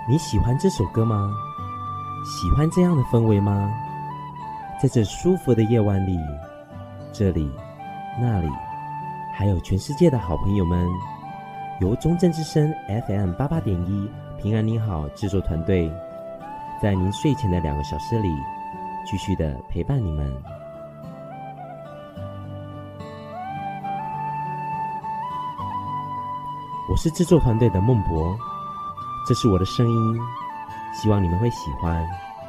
你喜欢这首歌吗？喜欢这样的氛围吗？在这舒服的夜晚里，这里、那里，还有全世界的好朋友们，由中正之声 FM88.1平安你好制作团队，在您睡前的2个小时里，继续的陪伴你们。我是制作团队的孟博，这是我的声音，希望你们会喜欢。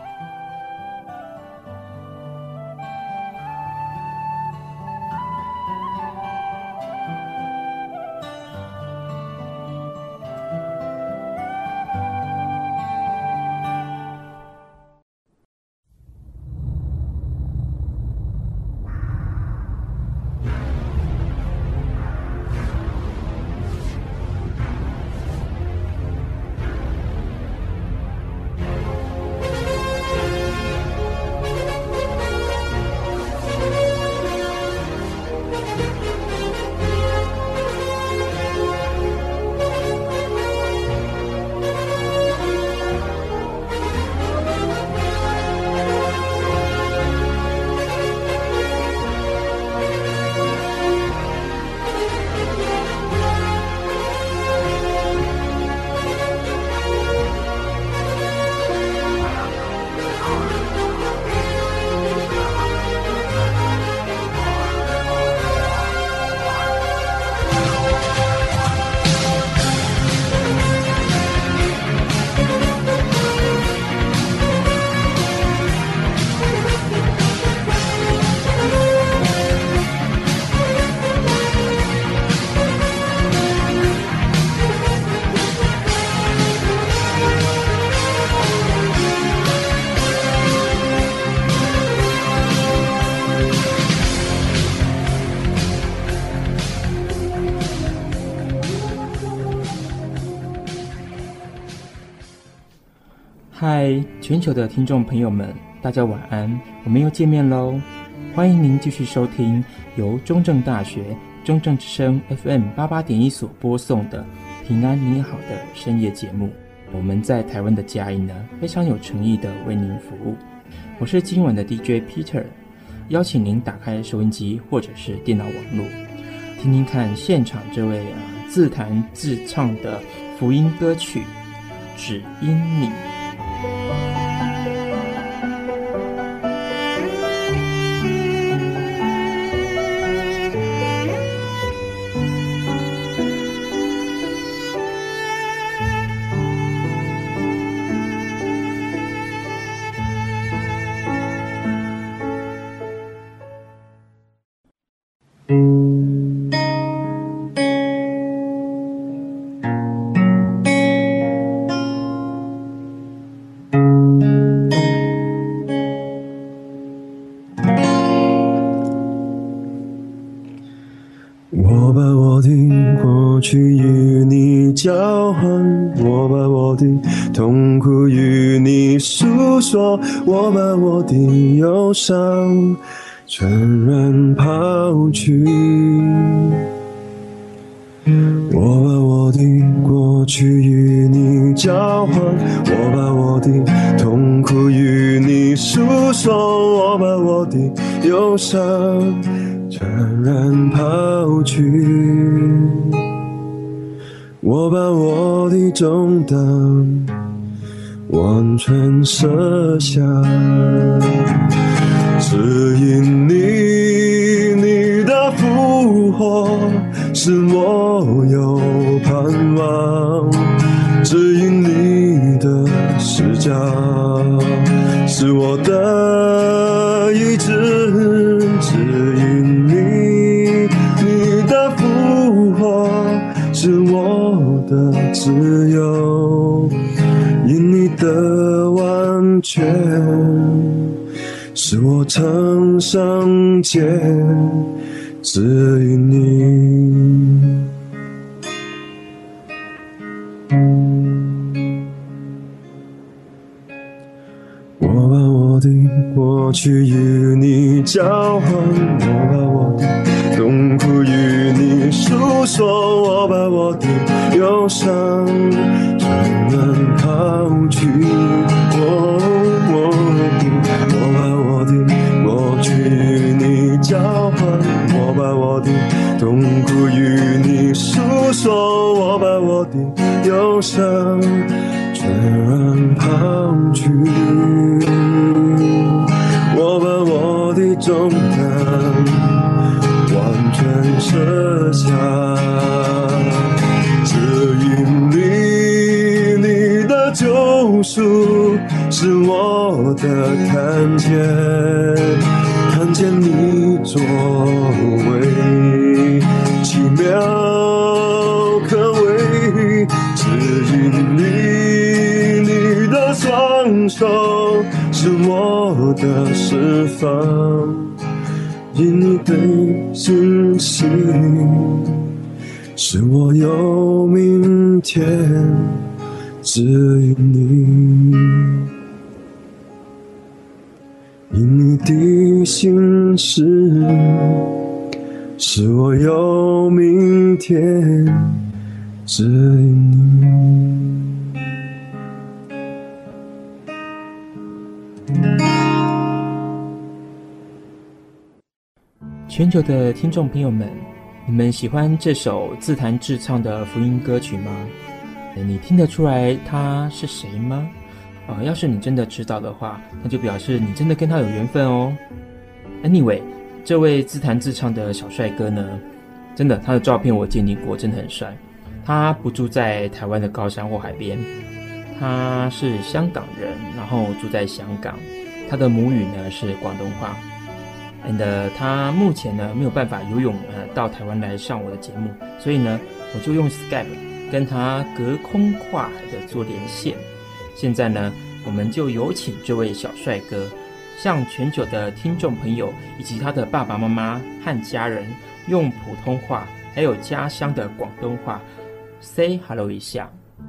嗨，全球的听众朋友们，大家晚安，我们又见面喽！欢迎您继续收听由中正大学中正之声 FM88.1 所播送的平安你好的深夜节目。我们在台湾的嘉义呢，非常有诚意的为您服务。我是今晚的 DJ Peter， 邀请您打开收音机或者是电脑网络，听听看现场这位自弹自唱的福音歌曲《只因你》。 我把我的过去与你交换，我把我的痛苦与你诉说，我把我的忧伤全然抛去。我把我的过去与你交换，我把我的痛苦与你诉说，我把我的忧伤全然抛去。我把我的重担完全舍下，只因你的复活使我有盼望，只因你的施加是我的医治，只因你的复活是我的自由，因你的完全使我常常见，只因你。我把我的过去与你交换，我把我的痛苦与你诉说，我把我的忧伤全然抛去，我把我的过去与你交换，我把我的痛苦与你诉说，我把我的忧伤全然抛去，我把我的重担完全舍下，只因你的救赎是我的看见，看见你作为奇妙可畏，只因你的双手是我的释放，因你的信心使我有明天，只因你的心事使我有明天，只因你。 全球的听众朋友们，你们喜欢这首自弹自唱的福音歌曲吗？你听得出来他是谁吗？要是你真的知道的话，那就表示你真的跟他有缘分哦。Anyway， 这位自弹自唱的小帅哥呢，真的他的照片我鉴定过，真的很帅。他不住在台湾的高山或海边，他是香港人，然后住在香港。他的母语呢是广东话。他目前呢没有办法游泳到台湾来上我的节目，所以呢我就用 Skype 跟他隔空跨海的做连线。现在呢我们就有请这位小帅哥向全球的听众朋友以及他的爸爸妈妈和家人用普通话还有家乡的广东话 say hello 一下。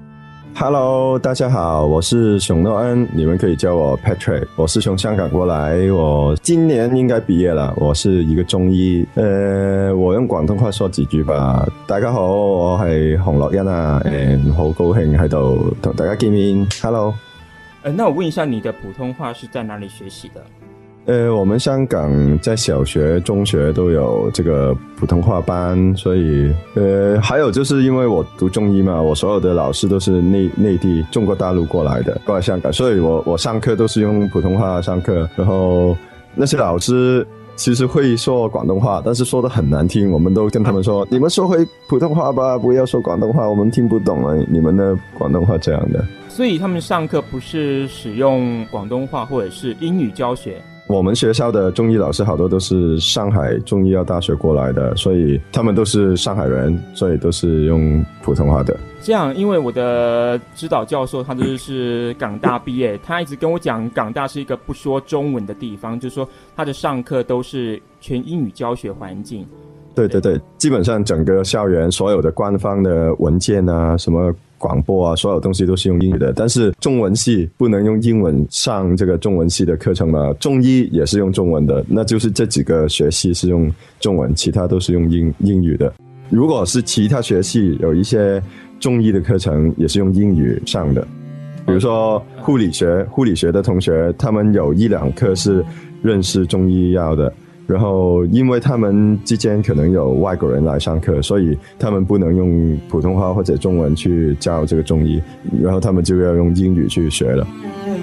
Hello， 大家好，我是熊诺恩，你们可以叫我 Patrick， 我是从香港过来，我今年應該畢業啦，我是一個中醫，我用廣東話說幾句吧。大家好，我係洪樂欣啊，好高興喺度同大家見面 ，Hello。 那我問一下，你的普通話是在哪裡學習的？ 我們香港在小學、中學都有這個普通話班，所以還有就是因為我讀中醫嘛，我所有的老師都是內地中國大陸過來的，過來香港，所以我上課都是用普通話上課，然後那些老師其實會說廣東話，但是說得很難聽，我們都跟他們說，你們說回普通話吧，不要說廣東話，我們聽不懂啊，你們的廣東話這樣的。 所以他們上課不是使用廣東話或者是英語教學？ 我們學校的中醫老師好多都是上海中醫藥大學過來的，所以他們都是上海人，所以都是用普通話的。 這樣，因為我的指導教授他就是港大畢業，他一直跟我講港大是一個不說中文的地方，就是說他的上課都是全英語教學環境。 對對對，基本上整個校園所有的官方的文件啊，什麼廣播啊，所有東西都是用英語的，但是中文系不能用英文上這個中文系的課程嘛，中醫也是用中文的，那就是這幾個學系是用中文，其他都是用英語的。如果是其他學系有一些中醫的課程也是用英語上的，比如說護理學的同學，他們有一兩課是認識中醫藥的，然後因為他們之間可能有外國人來上課，所以他們不能用普通話或者中文去教這個中醫，然後他們就要用英語去學了。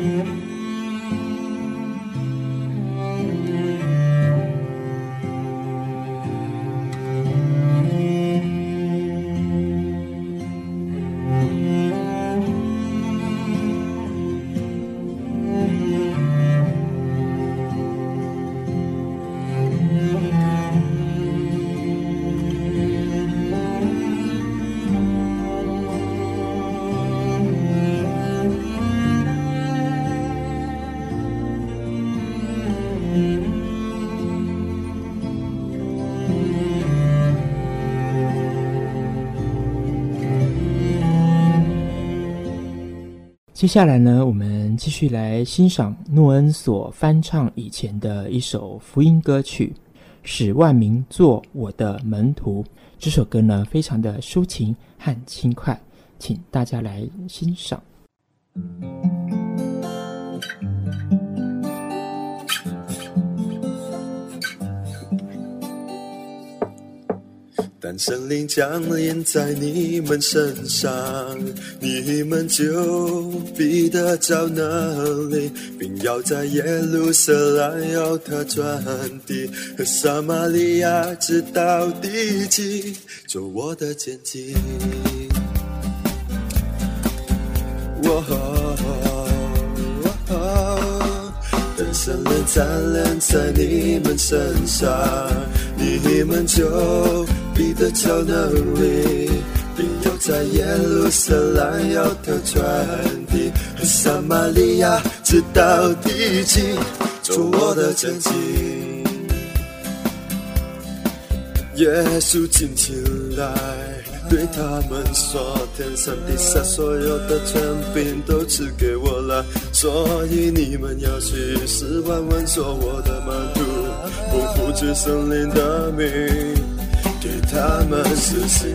接下来呢，我们继续来欣赏诺恩所翻唱以前的一首福音歌曲《使万民做我的门徒》。这首歌呢，非常的抒情和轻快，请大家来欣赏。 当神灵降临在你们身上，你们就必得着能力，并要在耶路撒冷要他传递，和撒玛利亚直到地极，做我的见证。当神灵降临在你们身上，你们就必得着能力，并要在耶路撒冷要他传递，和撒玛利亚直到地极，做我的见证。耶稣进前来对他们说，天上地下所有的权柄都赐给我了，所以你们要去使万民做我的门徒，奉父子圣灵的名对他们施行。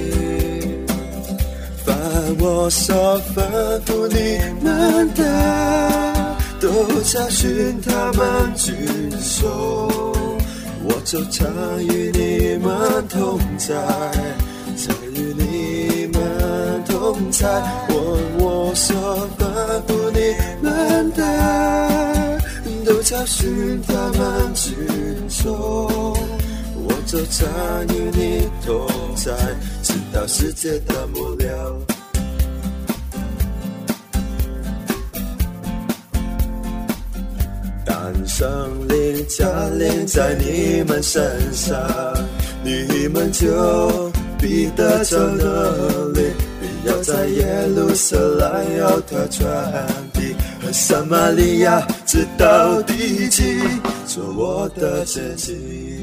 凡我所吩咐你们的，都教训他们遵守，我就常与你们同在，常与你们同在。我所吩咐你们的，都教训他们遵守，我就常与你同在，直到世界的末了。当圣灵降临在你们身上，你们就必得着能力，并要在耶路撒冷要他传递，和撒玛利亚直到地极，做我的见证。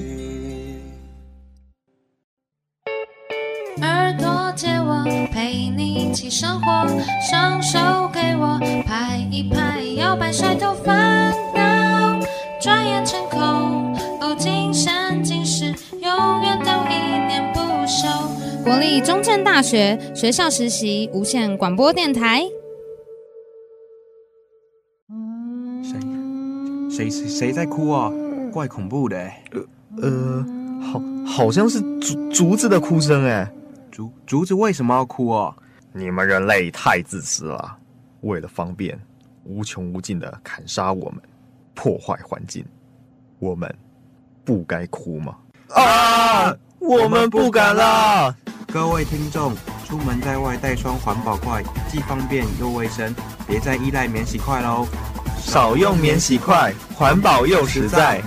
耳朵借我陪你一起生活，双手给我拍一拍，摇摆甩头烦恼，转眼成空。哦，今生今世永远都一念不休。国立中正大学学校实习无线广播电台。 谁在哭啊？怪恐怖的欸。 好像是竹子的哭声哎。 竹子为什么要哭啊？ 你们人类太自私了，为了方便，无穷无尽的砍杀我们，破坏环境，我们不该哭吗？啊！我们不敢啦！ 各位听众，出门在外带双环保筷，既方便又卫生，别再依赖免洗筷喽。 少用免洗筷，环保又实在。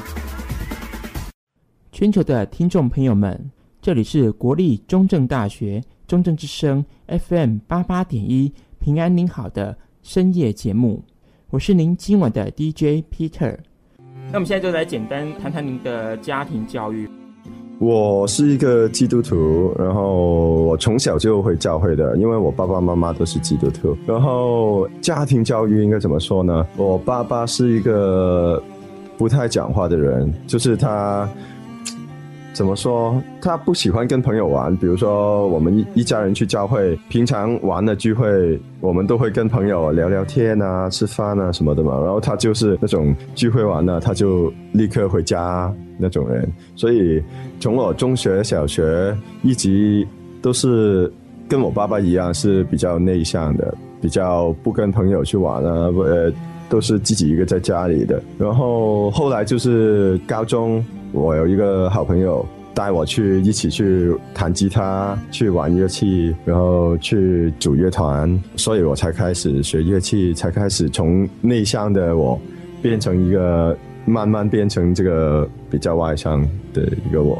全球的听众朋友们，这里是国立中正大学中正之声 FM 88.1平安您好的深夜节目，我是您今晚的 DJ Peter。那我们现在就来简单谈谈您的家庭教育。 我是一个基督徒，然后我从小就会教会的，因为我爸爸妈妈都是基督徒。然后家庭教育应该怎么说呢？我爸爸是一个不太讲话的人，就是他怎么说，他不喜欢跟朋友玩。比如说我们一家人去教会，平常玩的聚会我们都会跟朋友聊聊天啊，吃饭啊什么的嘛，然后他就是那种聚会完了他就立刻回家那种人。所以从我中学小学一直都是跟我爸爸一样，是比较内向的，比较不跟朋友去玩啊，都是自己一个在家里的。然后后来就是高中，我有一个好朋友带我一起去弹吉他，去玩乐器，然后去组乐团，所以我才开始学乐器，才开始从内向的我变成慢慢变成这个比较外向的一个我。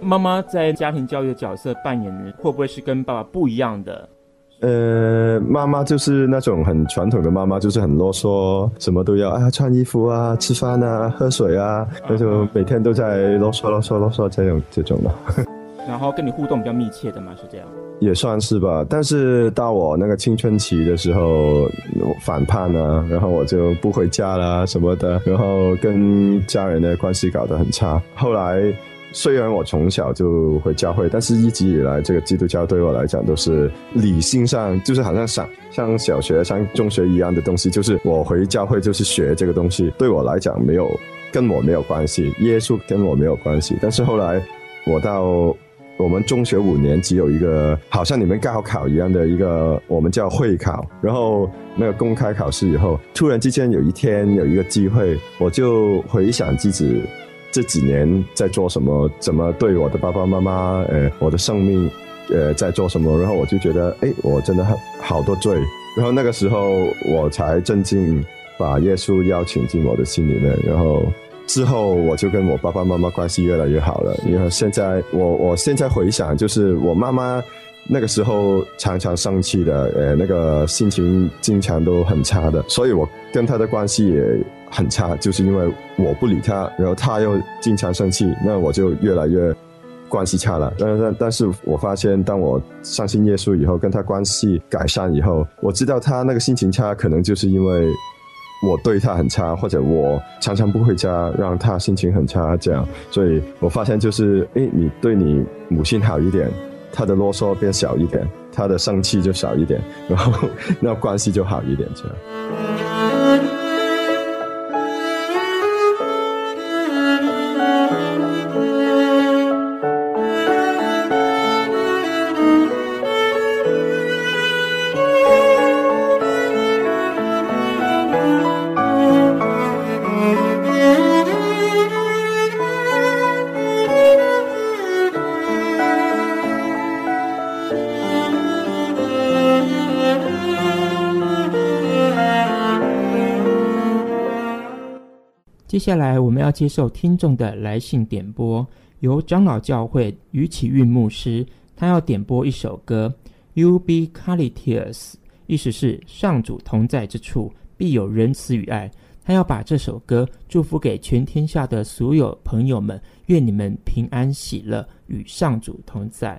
妈妈在家庭教育的角色扮演会不会是跟爸爸不一样的？ 妈妈就是那种很传统的妈妈，就是很啰嗦，什么都要啊，穿衣服啊，吃饭啊，喝水啊，那就每天都在啰嗦这种的。 然后跟你互动比较密切的嘛，是这样？ 也算是吧，但是到我那个青春期的时候，反叛啊，然后我就不回家啦什么的，然后跟家人的关系搞得很差。后来虽然我从小就回教会，但是一直以来这个基督教对我来讲都是理性上，就是好像像小学像中学一样的东西，就是我回教会就是学这个东西，对我来讲跟我没有关系，耶稣跟我没有关系。但是后来我到我们中学5年级有一个好像你们高考一样的一个我们叫会考，然后那个公开考试以后，突然之间有一天有一个机会，我就回想自己这几年在做什么，怎么对我的爸爸妈妈我的生命在做什么，然后我就觉得我真的好多罪，然后那个时候我才真正把耶稣邀请进我的心里面，然后之后我就跟我爸爸妈妈关系越来越好了，因为现在我现在回想，就是我妈妈那个时候常常生气的，那个心情经常都很差的，所以我跟她的关系也很差，就是因为我不理她，然后她又经常生气，那我就越来越关系差了。但是我发现当我相信耶稣以后，跟她关系改善以后，我知道她那个心情差可能就是因为我对他很差，或者我常常不回家，让他心情很差，这样，所以我发现就是，你对你母亲好一点，他的啰嗦变小一点，他的生气就少一点，然后那关系就好一点，这样。 接下来我们要接受听众的来信点播，由长老教会于启运牧师，他要点播一首歌 Ubiquitous， 意思是上主同在之处必有仁慈与爱。他要把这首歌祝福给全天下的所有朋友们，愿你们平安喜乐，与上主同在。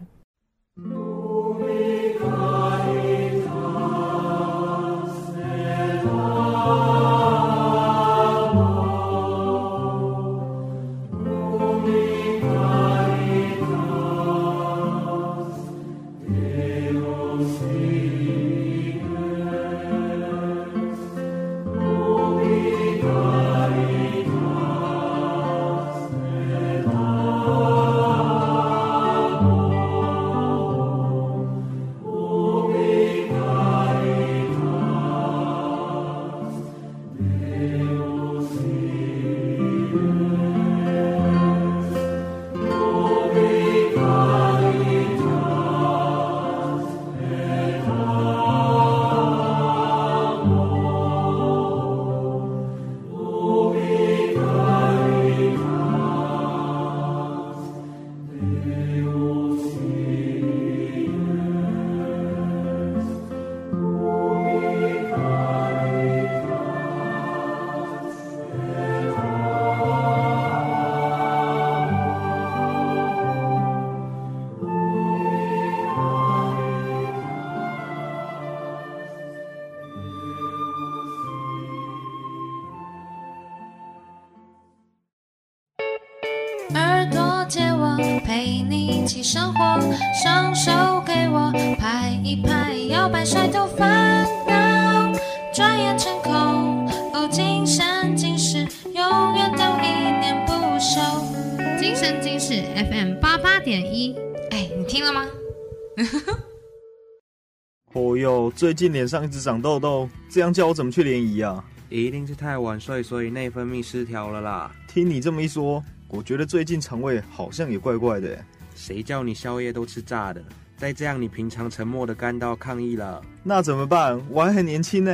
耳朵借我陪你一起生活，双手给我拍一拍，摇摆甩头烦恼，转眼成空。哦，今生今世，永远都一念不休。今生今世 FM 88.1，你听了吗？ 哦哟，最近脸上一直长痘痘，这样叫我怎么去联谊啊？ 一定是太晚睡，所以内分泌失调了啦。 听你这么一说，我觉得最近肠胃好像也怪怪的耶。 谁叫你宵夜都吃炸的？再这样，你平常沉默的肝都要抗议了。 那怎么办？我还很年轻呢。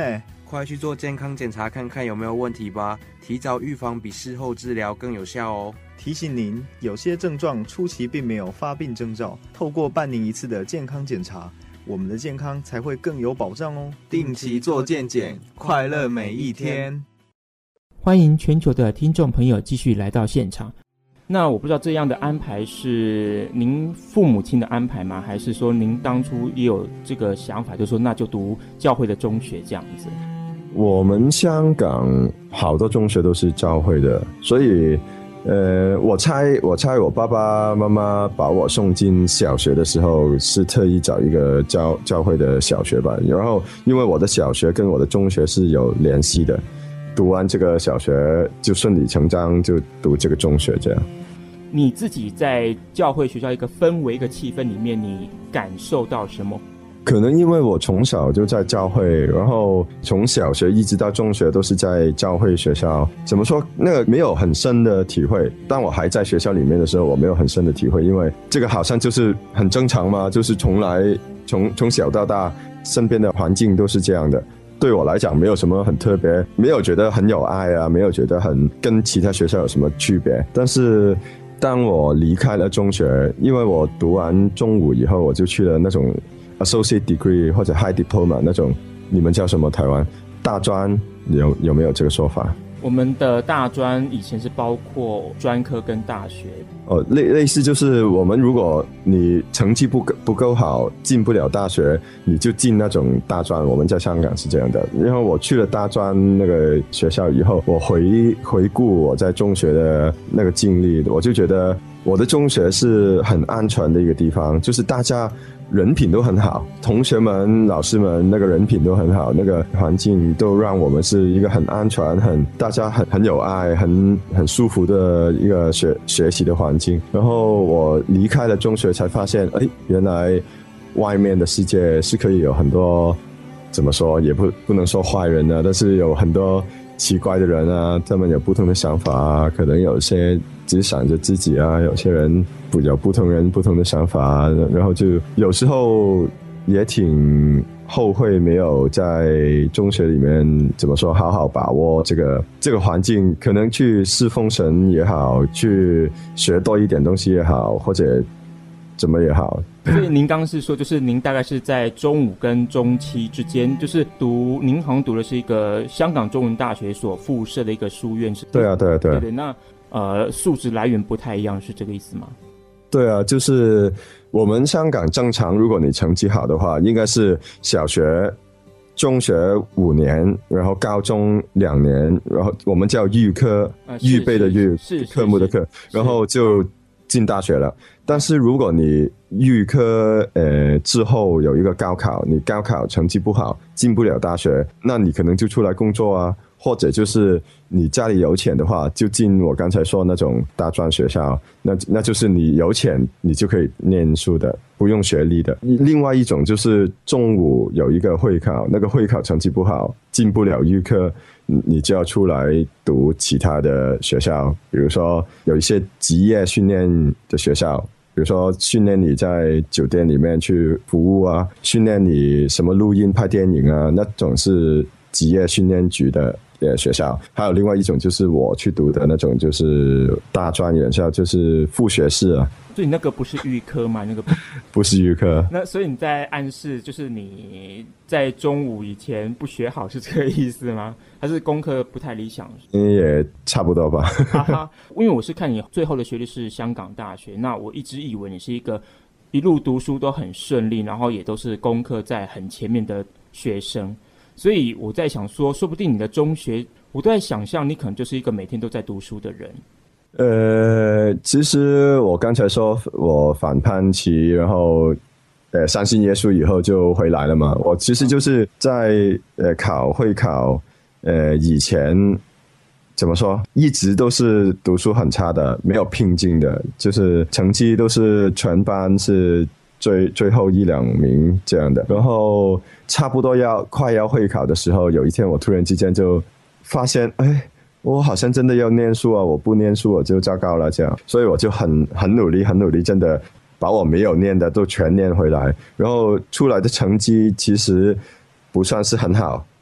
快去做健康检查看看有没有问题吧，提早预防比事后治疗更有效哦。 提醒您，有些症状初期并没有发病征兆，透过半年一次的健康检查，我们的健康才会更有保障哦。 定期做健检，快乐每一天。 欢迎全球的听众朋友继续来到现场。那我不知道这样的安排是您父母亲的安排吗？还是说您当初也有这个想法，就是说那就读教会的中学这样子？ 我们香港好多中学都是教会的，所以我猜我爸爸妈妈把我送进小学的时候是特意找一个教会的小学吧。然后因为我的小学跟我的中学是有联系的，读完这个小学就顺理成章就读这个中学这样。 你自己在教会学校一个氛围一个气氛里面，你感受到什么？ 可能因为我从小就在教会，然后从小学一直到中学都是在教会学校，怎么说那个没有很深的体会。当我还在学校里面的时候，我没有很深的体会，因为这个好像就是很正常嘛，就是从小到大身边的环境都是这样的。对我来讲没有什么很特别，没有觉得很有爱啊，没有觉得很跟其他学校有什么区别。但是当我离开了中学，因为我读完中五以后我就去了那种Associate Degree 或者 High Diploma 那种，你们叫什么？台湾大专有没有这个说法？ 我们的大专以前是包括专科跟大学。 类似就是我们如果你成绩不够好，进不了大学，你就进那种大专。我们在香港是这样的。然后我去了大专那个学校以后，我回顾我在中学的那个经历，我就觉得我的中学是很安全的一个地方，就是大家人品都很好，同学们老师们那个人品都很好，那个环境都让我们是一个很安全大家很有爱很舒服的一个学习的环境。然后我离开了中学才发现，原来外面的世界是可以有很多，怎么说也不能说坏人啊，但是有很多奇怪的人啊，他们有不同的想法啊，可能有些只想着自己啊，有些人有不同人不同的想法啊，然后就有时候也挺后悔没有在中学里面怎么说好好把握这个环境，可能去侍奉神也好，去学多一点东西也好，或者怎么也好。 所以您刚刚是说，就是您大概是在中五跟中七之间，就是您好像读的是一个香港中文大学所附设的一个书院，是？ 对啊。 对，那素质来源不太一样，是这个意思吗？ 对啊，就是我们香港正常，如果你成绩好的话，应该是小学、中学5年，然后高中2年，然后我们叫预科，预备的预，科目的科，然后就进大学了。但是如果你预科之后有一个高考，你高考成绩不好，进不了大学，那你可能就出来工作啊，或者就是你家里有钱的话，就进我刚才说那种大专学校，那就是你有钱你就可以念书的，不用学历的。另外一种就是中午有一个会考，那个会考成绩不好，进不了预科，你就要出来读其他的学校，比如说有一些职业训练的学校，比如说训练你在酒店里面去服务啊，训练你什么录音拍电影啊，那种是职业训练局的学校。还有另外一种就是我去读的那种，就是大专院校，就是副学士啊。 所以那个不是预科吗？那个不是预科。 那所以你在暗示就是你在中午以前不学好是这个意思吗？还是功课不太理想？ 也差不多吧。 因为我是看你最后的学历是香港大学，那我一直以为你是一个一路读书都很顺利，然后也都是功课在很前面的学生，所以我在想说，说不定你的中学，我都在想象你可能就是一个每天都在读书的人。 其实我刚才说我反叛期，然后相信耶稣以后就回来了嘛。我其实就是在会考以前怎么说，一直都是读书很差的，没有拼劲的，就是成绩都是全班是最后1-2名这样的。然后差不多快要会考的时候，有一天我突然之间就发现，我好像真的要念书啊！我不念书我就糟糕了，这样，所以我就很努力，真的把我没有念的都全念回来。然后出来的成绩其实不算是很好，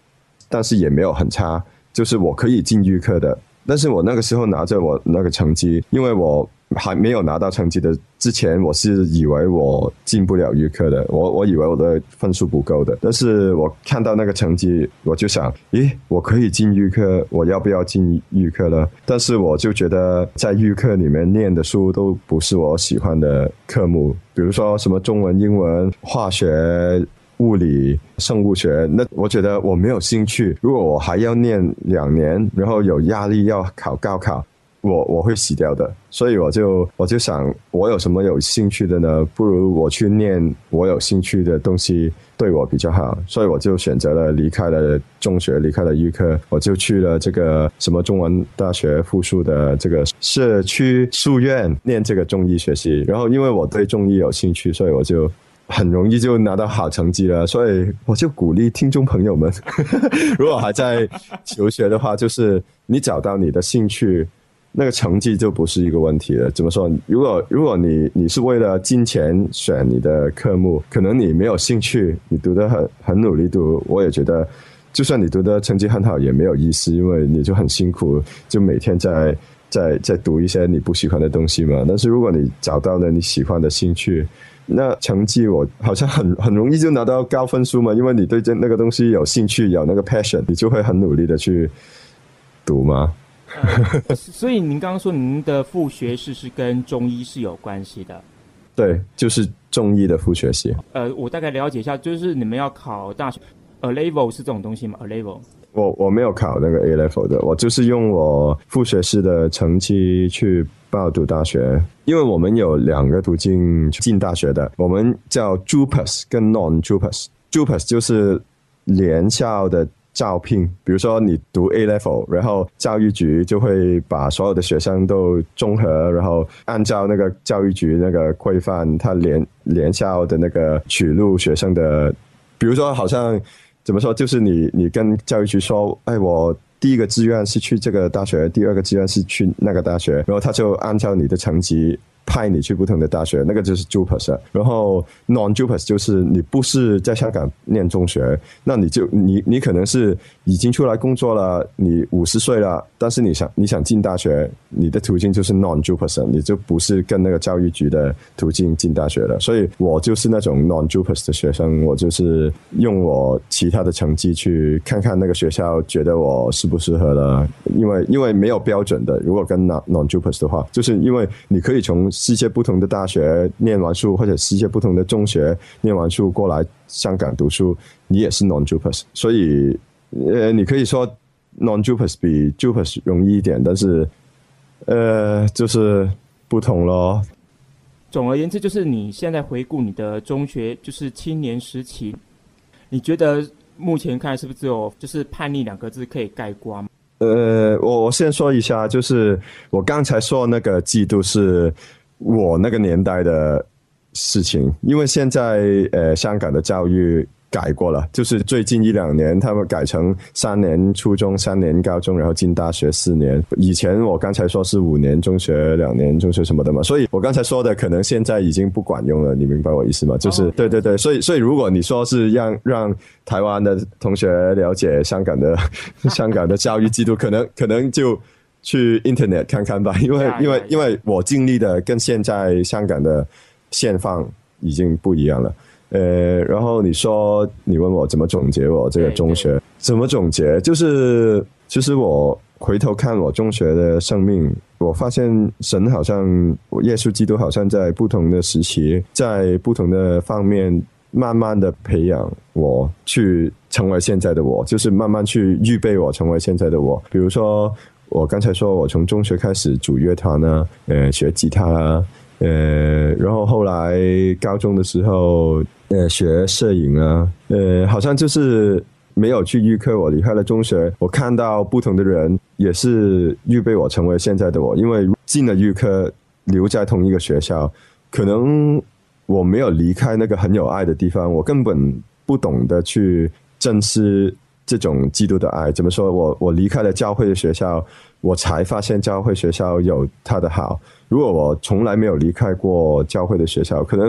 但是也没有很差，就是我可以进预科的。但是我那个时候拿着我那个成绩，因为我还没有拿到成绩的之前，我是以为我进不了预科的，我以为我的分数不够的。但是我看到那个成绩，我就想，咦，我可以进预科，我要不要进预科呢？但是我就觉得在预科里面念的书都不是我喜欢的科目，比如说什么中文、英文、化学、物理、生物学，那我觉得我没有兴趣。如果我还要念2年，然后有压力要考高考，我会死掉的。所以我就想，我有什么有兴趣的呢？不如我去念我有兴趣的东西，对我比较好。所以我就选择了离开了中学，离开了预科，我就去了这个什么中文大学附属的这个社区书院念这个中医学习。然后因为我对中医有兴趣，所以我就很容易就拿到好成绩了。所以我就鼓励听众朋友们如果还在求学的话，就是你找到你的兴趣，那个成绩就不是一个问题了。怎么说，如果你是为了金钱选你的科目，可能你没有兴趣，你读得很努力读，我也觉得就算你读的成绩很好也没有意思，因为你就很辛苦，就每天在读一些你不喜欢的东西嘛。但是如果你找到了你喜欢的兴趣，那成绩我好像很容易就拿到高分数嘛，因为你对那个东西有兴趣，有那个 passion， 你就会很努力的去读嘛。 所以您刚刚说您的副学士是跟中医是有关系的？ 对，就是中医的副学系。 我大概了解一下，就是你们要考大学 A level 是这种东西吗 ？A level？ 我没有考那个 A level 的，我就是用我副学士的成绩去报读大学。因为我们有2个途径进大学的，我们叫 JUPAS 跟 non-JUPAS。JUPAS 就是联校的招聘，比如说你读 A level， 然后教育局就会把所有的学生都综合，然后按照那个教育局那个规范，他联校的那个取录学生的，比如说好像怎么说，就是你跟教育局说，哎，我第一个志愿是去这个大学，第2个志愿是去那个大学，然后他就按照你的成绩派你去不同的大学，那个就是 JUPAS。 然后 non-JUPAS 就是你不是在香港念中学，那你可能是已经出来工作了，你50岁了，但是你想进大学，你的途径就是 non-JUPAS， 你就不是跟那个教育局的途径进大学了。所以我就是那种 non-JUPAS 的学生，我就是用我其他的成绩去看看那个学校觉得我适不适合了。因为没有标准的，如果跟 non-JUPAS 的话，就是因为你可以从世界不同的大学念完书，或者世界不同的中学念完书过来香港读书，你也是 non-JUPAS。 所以你可以说 non-JUPAS 比 JUPAS 容易一点，但是就是不同咯。 总而言之，就是你现在回顾你的中学就是青年时期，你觉得目前看是不是只有就是叛逆2个字可以概括吗？ 我先说一下，就是我刚才说那个嫉妒是我那个年代的事情，因为现在香港的教育改过了，就是最近1-2年他们改成3年初中3年高中，然后进大学4年。以前我刚才说是5年中学2年中学什么的嘛，所以我刚才说的可能现在已经不管用了，你明白我意思吗？就是对对对，所以如果你说是让台湾的同学了解香港的教育制度，可能就去 internet 看看吧，因为我经历的跟现在香港的现况已经不一样了。然后你问我怎么总结我这个中学，怎么总结？就是其实我回头看我中学的生命，我发现神好像耶稣基督好像在不同的时期，在不同的方面慢慢的培养我去成为现在的我，就是慢慢去预备我成为现在的我。比如说我刚才说我从中学开始组乐团啊，学吉他啊，然后后来高中的时候学摄影啊，好像就是没有去预科，我离开了中学，我看到不同的人也是预备我成为现在的我。因为进了预科留在同一个学校，可能我没有离开那个很有爱的地方，我根本不懂得去珍视这种基督的爱。怎么说，我离开了教会的学校，我才发现教会学校有它的好。如果我从来没有离开过教会的学校，可能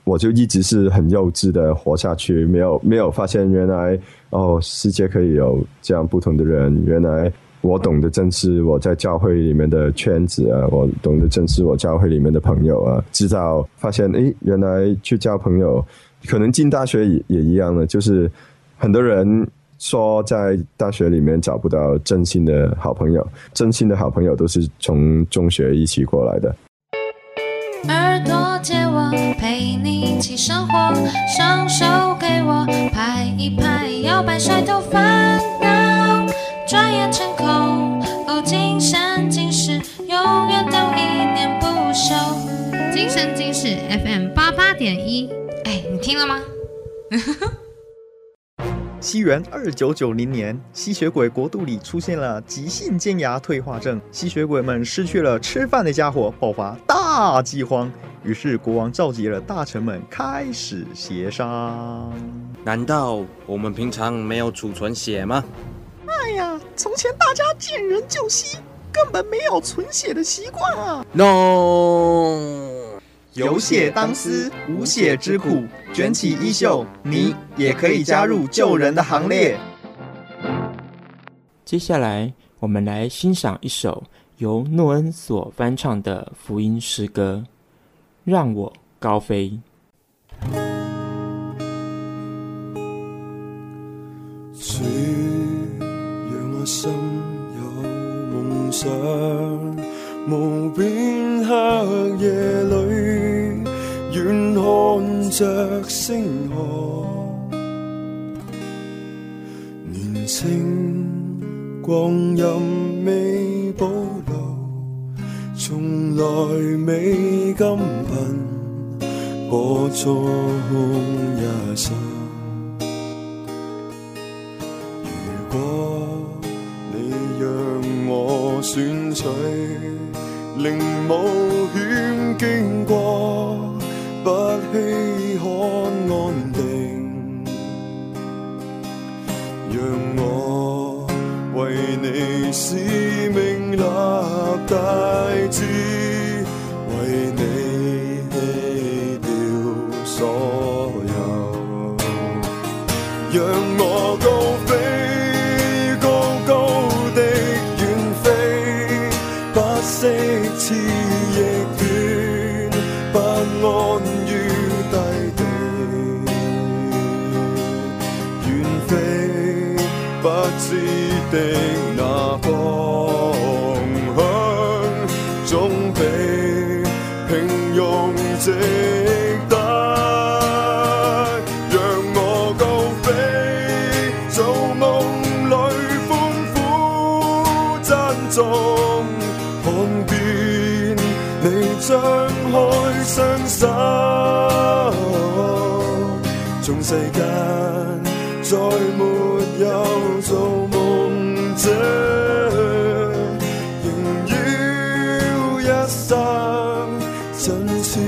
我就一直是很幼稚的活下去，没有发现原来世界可以有这样不同的人，原来我懂得珍惜我在教会里面的圈子啊，我懂得珍惜我教会里面的朋友啊，直到发现原来去交朋友，可能进大学也一样了，就是很多人说在大学里面找不到真心的好朋友，真心的好朋友都是从中学一起过来的。 耳朵借我陪你一起生活，双手给我拍一拍，摇摆甩头烦恼，转眼成空。今生今世，永远都一念不休。今生今世 FM88.1，你听了吗？ 西元2990年，吸血鬼国度里出现了急性尖牙退化症，吸血鬼们失去了吃饭的家伙，爆发大饥荒。于是国王召集了大臣们开始协商。 难道我们平常没有储存血吗？ 哎呀，从前大家见人就吸，根本没有存血的习惯啊。 No， 有血当思，无血之苦，卷起衣袖，你也可以加入救人的行列。 接下来我们来欣赏一首由诺恩所翻唱的福音诗歌，让我高飞。 主，讓我心有夢想，無邊黑夜裏，遠看着星河，年青光陰未保留，從來未甘貧播種一生。如果你讓我選取，令冒險經過，不稀罕安定，讓我為你使命立大志，為你棄掉所有，讓我高飛，高高的遠飛，不息熾亦斷，不安於低地，遠飛不知的那方向，總比平庸值得。讓我高飛，做夢裏歡呼讚頌，看見你張開雙手，縱世間再沒有做夢者，仍要一生真切。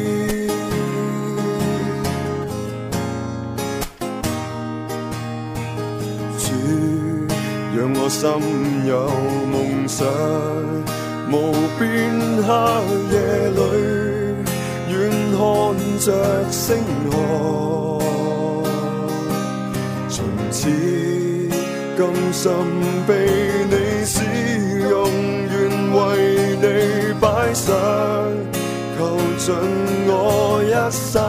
主，讓我心有夢想，無邊黑夜裏，遠看着星河，從此甘心被你使用，願為你擺上，求盡我一生，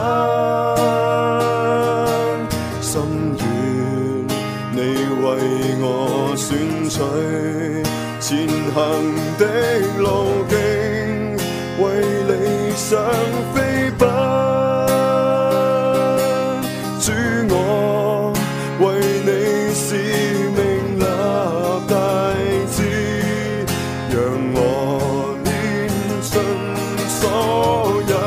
心願你為我選取前行的路徑，為理想飛奔，主我為你使命立大志，讓我練盡所有，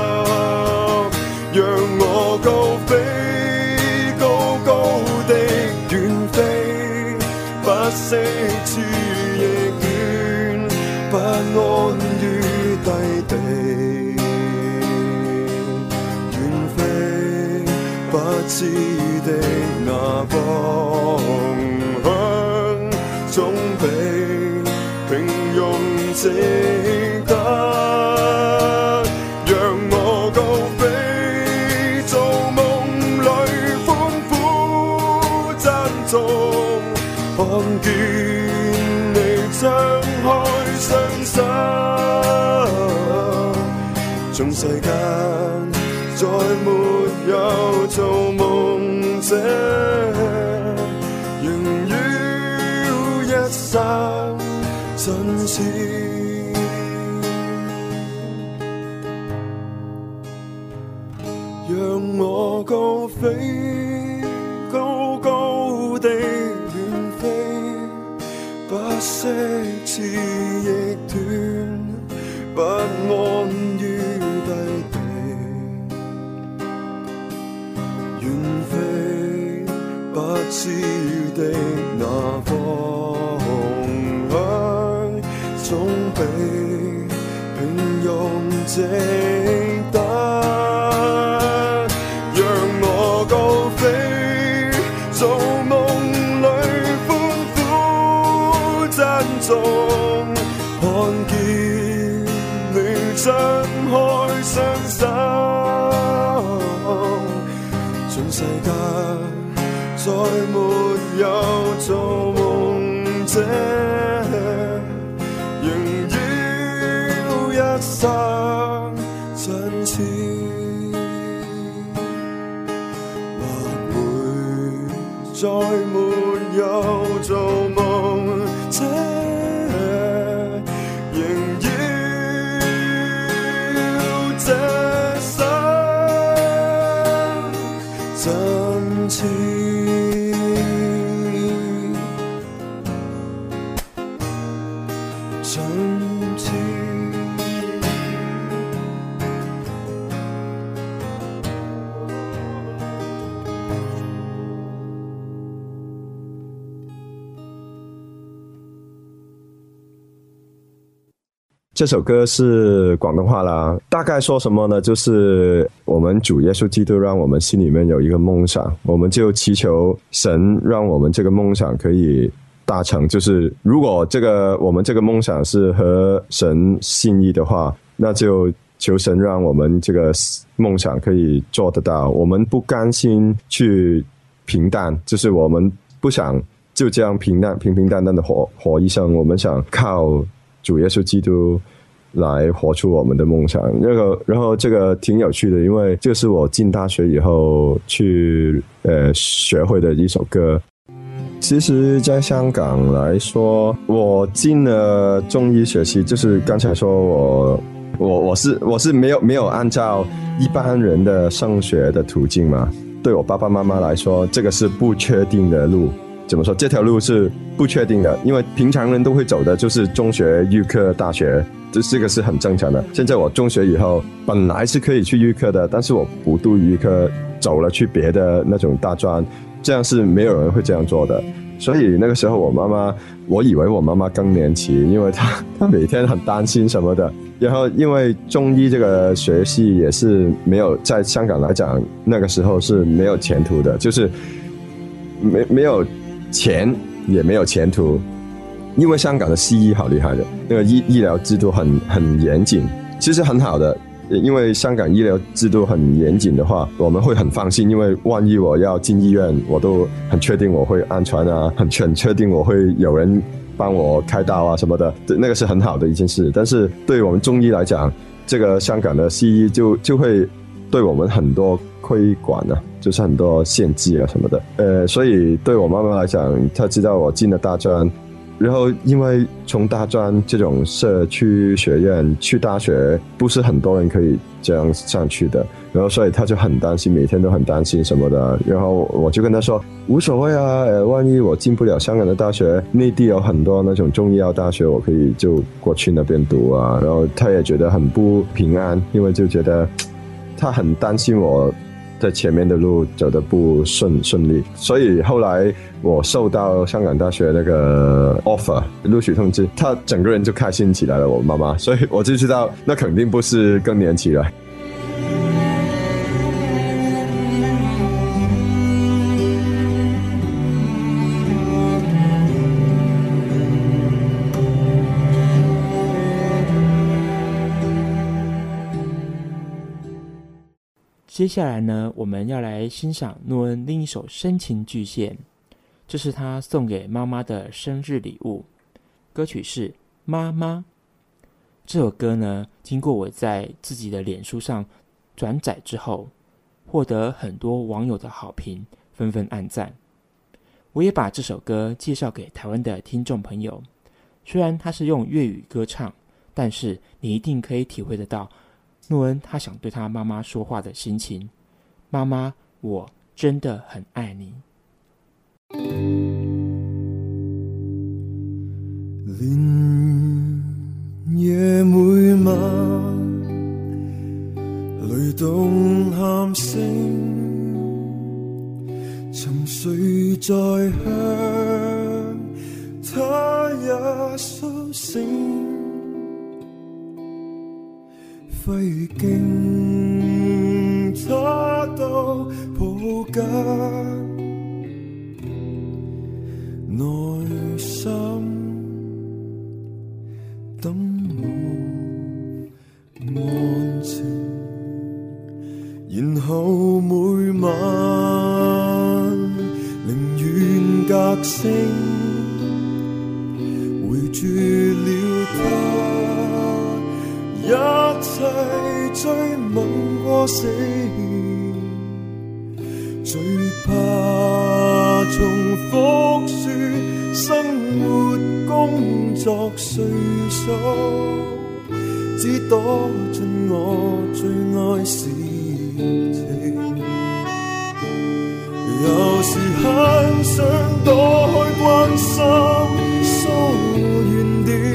讓我高飛，高高的遠飛，不息熾亦斷，不安於低地，遠飛不知的那方向，總比平庸值得。讓我高飛， 看見你張開雙手，縱世間再沒有做夢者，仍要一剎振翅，讓我高飛，高高地遠飛，不惜翅亦斷，不安於低地，遠飛不知的那方向，總比平庸值得。讓我高飛，做夢裏歡呼讚頌，看見你張開雙手，縱世界再沒有做夢者，仍要一剎振翅。再沒有做夢者，仍要這生振翅。 这首歌是广东话啦，大概说什么呢？就是我们主耶稣基督让我们心里面有一个梦想，我们就祈求神让我们这个梦想可以达成。就是如果我们这个梦想是合神心意的话，那就求神让我们这个梦想可以做得到。我们不甘心去平淡，就是我们不想就这样平淡的活一生，我们想靠主耶稣基督来活出我们的梦想。然后这个挺有趣的，因为这是我进大学以后去学会的一首歌。其实在香港来说，我进了中医学系，就是刚才说我是没有按照一般人的升学的途径嘛。对我爸爸妈妈来说，这个是不确定的路。怎么说？这条路是不确定的，因为平常人都会走的就是中学、预科、大学，这个是很正常的。现在我中学以后本来是可以去预科的，但是我不读预科，走了去别的那种大专，这样是没有人会这样做的。所以那个时候我以为我妈妈更年期，因为她每天很担心什么的。然后因为中医这个学系也是没有，在香港来讲那个时候是没有前途的，就是没有钱也没有前途，因为香港的西医好厉害的，那个医疗制度很严谨，其实很好的。因为香港医疗制度很严谨的话，我们会很放心，因为万一我要进医院，我都很确定我会安全啊，很确定我会有人帮我开刀啊什么的，那个是很好的一件事。但是对于我们中医来讲，这个香港的西医就会对我们很多规管啊，就是很多限制啊什么的。所以对我妈妈来讲，她知道我进了大专，然后因为从大专这种社区学院去大学不是很多人可以这样上去的，然后所以他就很担心，每天都很担心什么的。然后我就跟他说无所谓啊，万一我进不了香港的大学，内地有很多那种中医药大学，我可以就过去那边读啊。然后他也觉得很不平安，因为就觉得他很担心我在前面的路走得不顺利，所以后来我收到香港大学那个 offer 录取通知，他整个人就开心起来了，我妈妈，所以我就知道那肯定不是更年期了。 接下来呢，我们要来欣赏诺恩另一首深情巨献。 这是他送给妈妈的生日礼物。歌曲是《妈妈》。这首歌呢，经过我在自己的脸书上转载之后，获得很多网友的好评，纷纷按赞。我也把这首歌介绍给台湾的听众朋友。虽然他是用粤语歌唱，但是你一定可以体会得到诺恩他想对他妈妈说话的心情。妈妈，我真的很爱你。 连夜每晚雷动喊声，沉睡在向他也苏醒，费劲他都抱紧，内心等我安靜，然後每晚寧願隔聲，回住了他，一切追問過死，最怕重複說生活工作歲數，只躲進我最愛事情，有時很想躲開關心，疏遠點，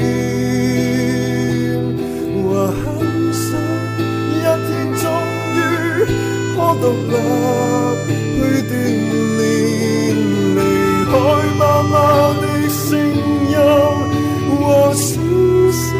或很想一天終於可獨立去鍛鍊，離開媽媽的聲音和笑聲。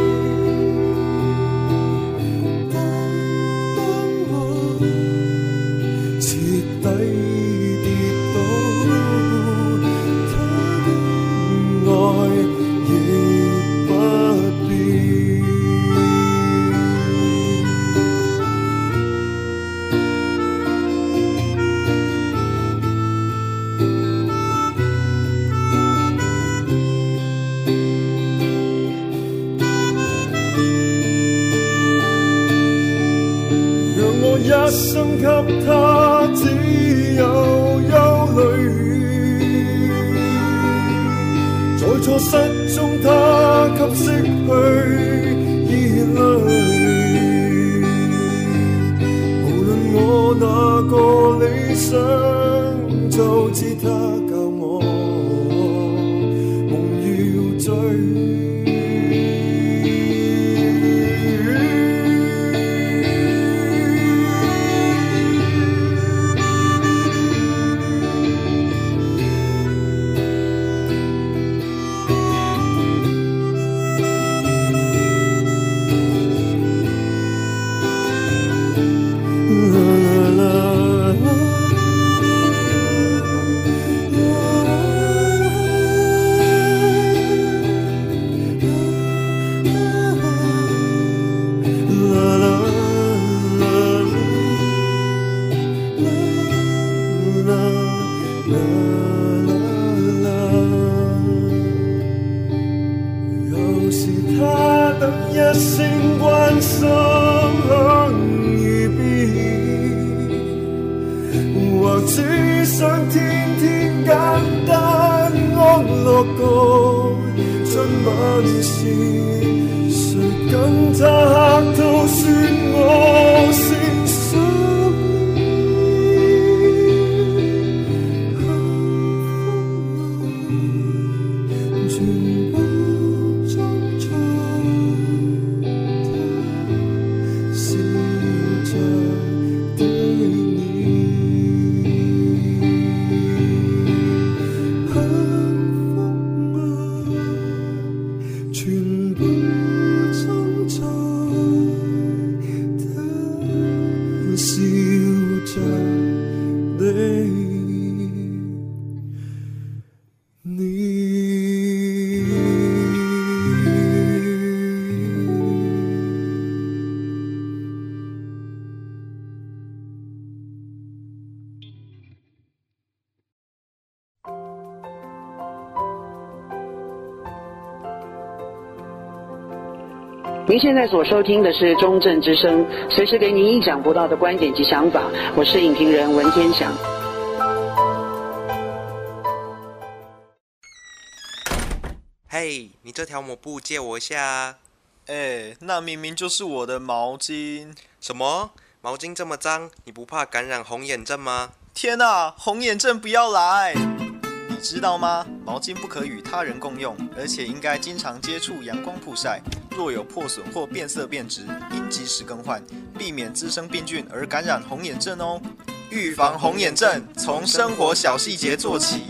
一生給他只有憂慮，在錯失中他給失去依淚，無論我哪個理想，就知他教我夢要追。有時他等一聲關心響耳邊，或只想天天簡單安樂過盡晚時，誰跟他客套說我誠心您现在所收听的是中正之声，随时给您意想不到的观点及想法。我是影评人文天祥。 嘿，你这条抹布借我一下啊！ 那明明就是我的毛巾。 什么？毛巾这么脏，你不怕感染红眼症吗？ 天啊，红眼症不要来！你知道吗？毛巾不可与他人共用，而且应该经常接触阳光曝晒。若有破损或变色变质，应及时更换，避免滋生病菌而感染红眼症哦。预防红眼症，从生活小细节做起。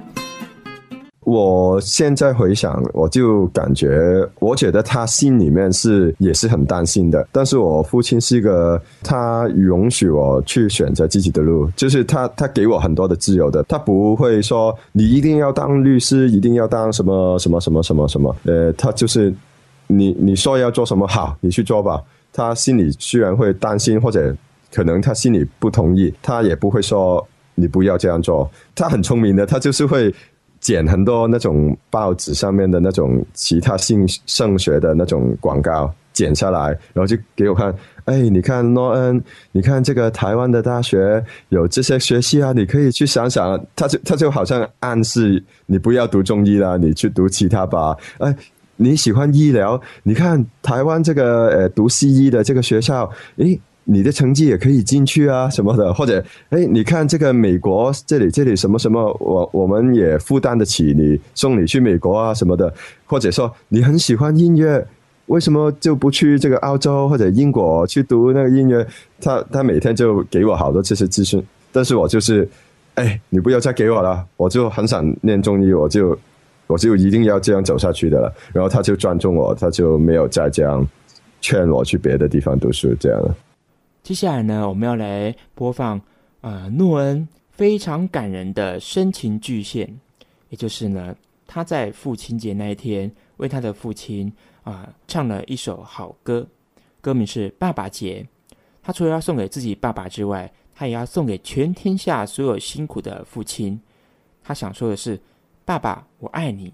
我现在回想，我就感觉，我觉得他心里面也是很担心的。但是我父亲是他容许我去选择自己的路，就是他给我很多的自由的，他不会说你一定要当律师，一定要当什么什么什么什么什么，他就是你说要做什么好，你去做吧。他心里虽然会担心，或者可能他心里不同意，他也不会说你不要这样做。他很聪明的，他就是会剪很多那种报纸上面的那种其他升学的那种广告，剪下来，然后就给我看。你看诺恩，你看这个台湾的大学有这些学系啊，你可以去想想。他就好像暗示你不要读中医啦，你去读其他吧。你喜欢医疗，你看台湾这个读西医的这个学校，你的成绩也可以进去啊什么的，或者你看这个美国这里什么什么，我们也负担得起，你送你去美国啊什么的，或者说你很喜欢音乐，为什么就不去这个澳洲或者英国去读那个音乐？他每天就给我好多这些资讯，但是我就是你不要再给我了，我就很想念中医，我就一定要这样走下去的了。然后他就尊重我，他就没有再这样劝我去别的地方读书这样了。 接下来呢，我们要来播放诺恩非常感人的深情巨献，也就是呢，他在父亲节那一天为他的父亲唱了一首好歌，歌名是《爸爸节》。他除了要送给自己爸爸之外，他也要送给全天下所有辛苦的父亲。他想说的是：爸爸，我爱你。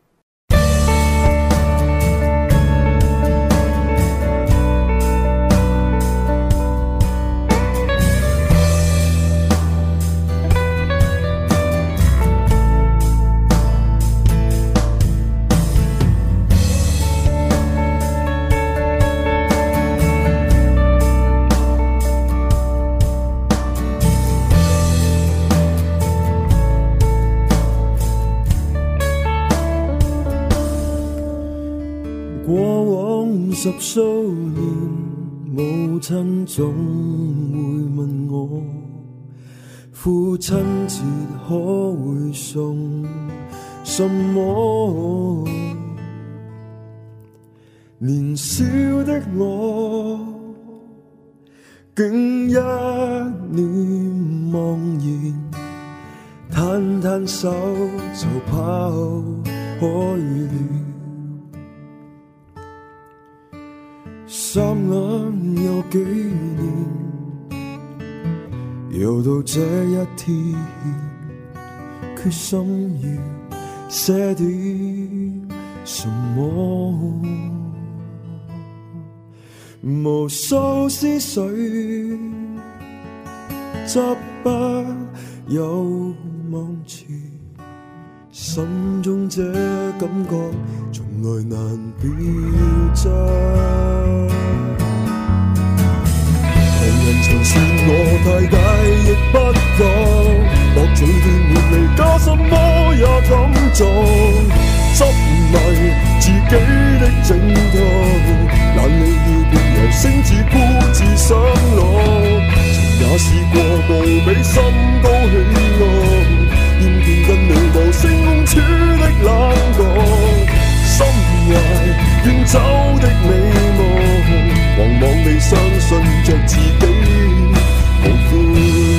10數年，母親總會問我，父親節可會送什麼？年少的我，竟一臉茫然，攤攤手就跑開了。霎眼有幾年，又到這一天，決心要寫點什麼。無數思緒執筆又忘詞，心中這感覺從來難表彰。旁人曾說我太大亦不當，博取斷沒離家什麼也敢做，執迷自己的整套，懶理要別人聲自顧自上路。曾也試過無比心高氣傲，厭倦跟你無聲共處的冷漠，心懷遠走的美夢，惶惶地相信着自己無悔。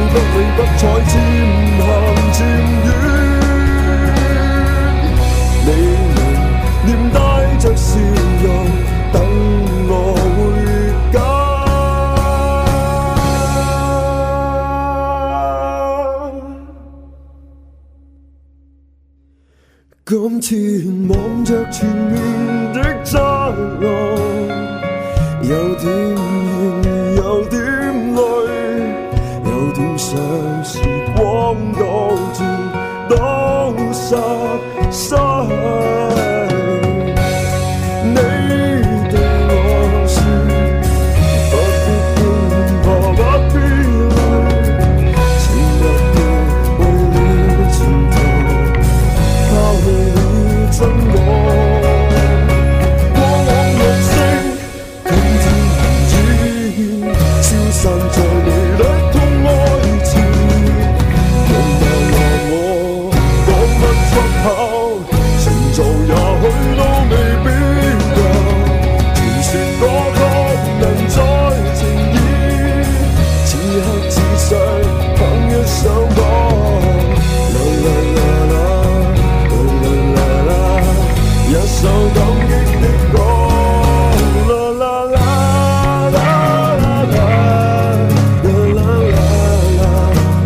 不理不睬，漸行漸遠。你能念帶着笑容，等我回家。今天望着前面的窄路，有點遠，有點累，有點想時光倒轉都失勢。你對我說不必驚怕，不必累，前日的為了前途拋棄了真我。過往日色今天如煙消散在你的痛愛前，人來話我講不出口，成就也許都未必有，傳說歌曲能再呈現，此刻只想哼一首歌，啦啦啦啦啦啦啦，一首感激的歌，啦啦啦啦啦啦啦啦啦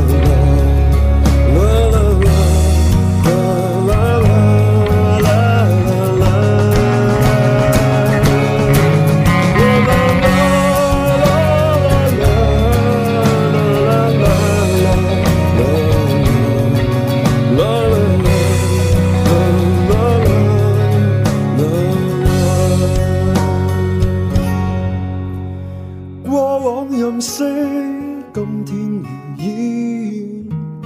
過往任性，今天如煙，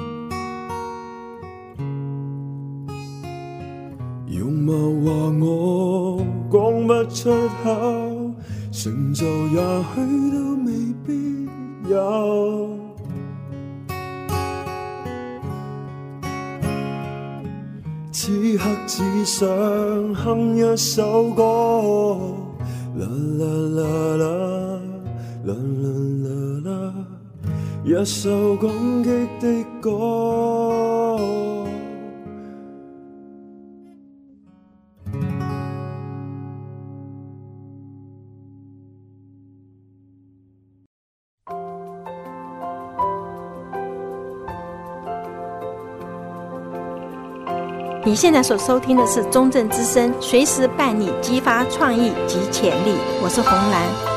容貌話我講不出口，成就也許都未必有，此刻只想哼一首歌，啦啦啦啦啦啦啦啦，一首感激的歌。 你现在所收听的是中正之声，随时伴你激发创意及潜力。我是洪兰。